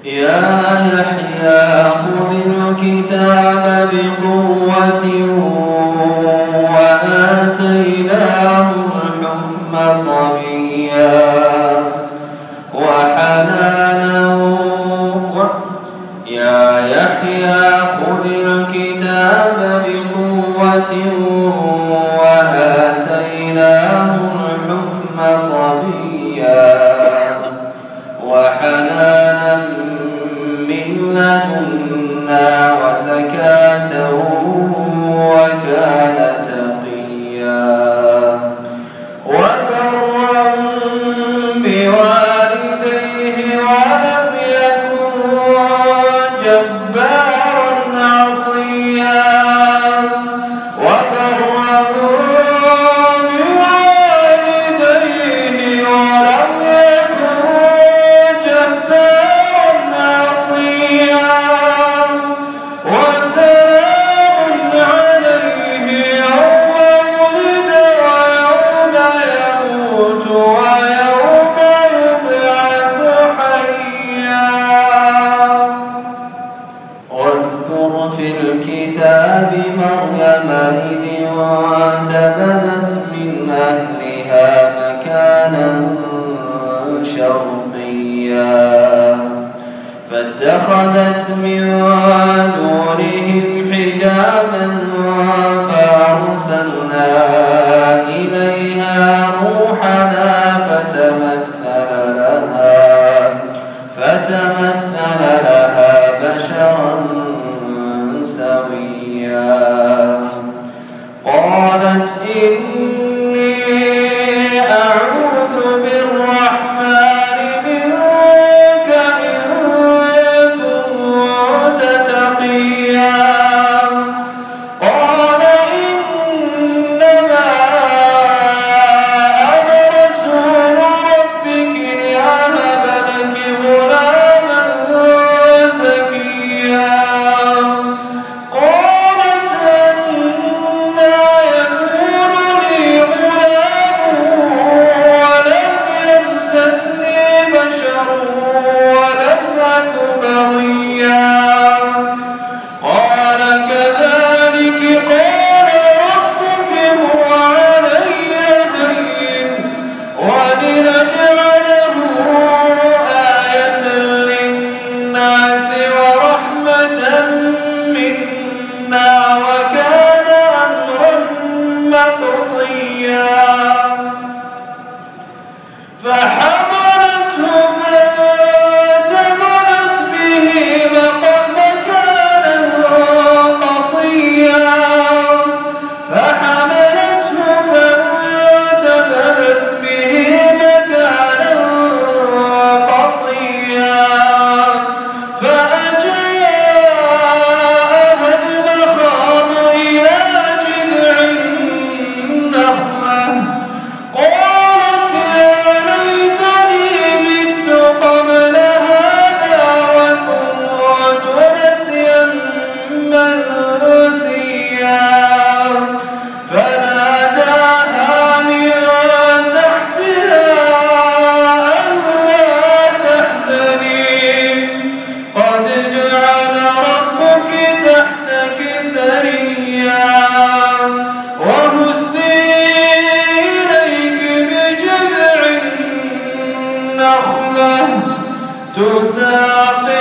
يا يحيى خذ الكتاب بقوة وآتيناه الحكم صبيا وحنانا يا يحيى خذ الكتاب بقوة وآتيناه الحكم صبيا وحنانا من لدنا وزكاة وكان تقيا وبرا بوالديه ولم يكن جبارا عصيا وبرا بوالديه ولم يكن جبارا عصيا وسلام عليه يوم ولد ويوم يموت ويوم يبعث حيا واذكر في الكتاب مريم إذ انتبذت من أهلها مكانا شرقيا فاتخذت من دونهم حجابا فأرسلنا إليها روحنا فتمثل لها بشرا سويا قالت إني أعوذ بالرحمن منك إن كنت تقيا قال إنما أنا رسول ربك لأهب لك غلاما زكيا قالت أنى يكون لي غلام ولم يمسسني بشر ولم أك بغيا قال كذلك قال ربك هو علي هين ولنجعله آية للناس ورحمة منا وكان أمرا مقضيا فحملته فانتبذت به مكانا قصيا فأجاءها المخاض إلى جذع النخلة قالت يا ليتني مت قبل هذا وكنت نسيا منسيا فناداها من تحتها ألا تحزني قد جعل ربك تحتك سريا وهزي إليك بجذع النخلة تساقط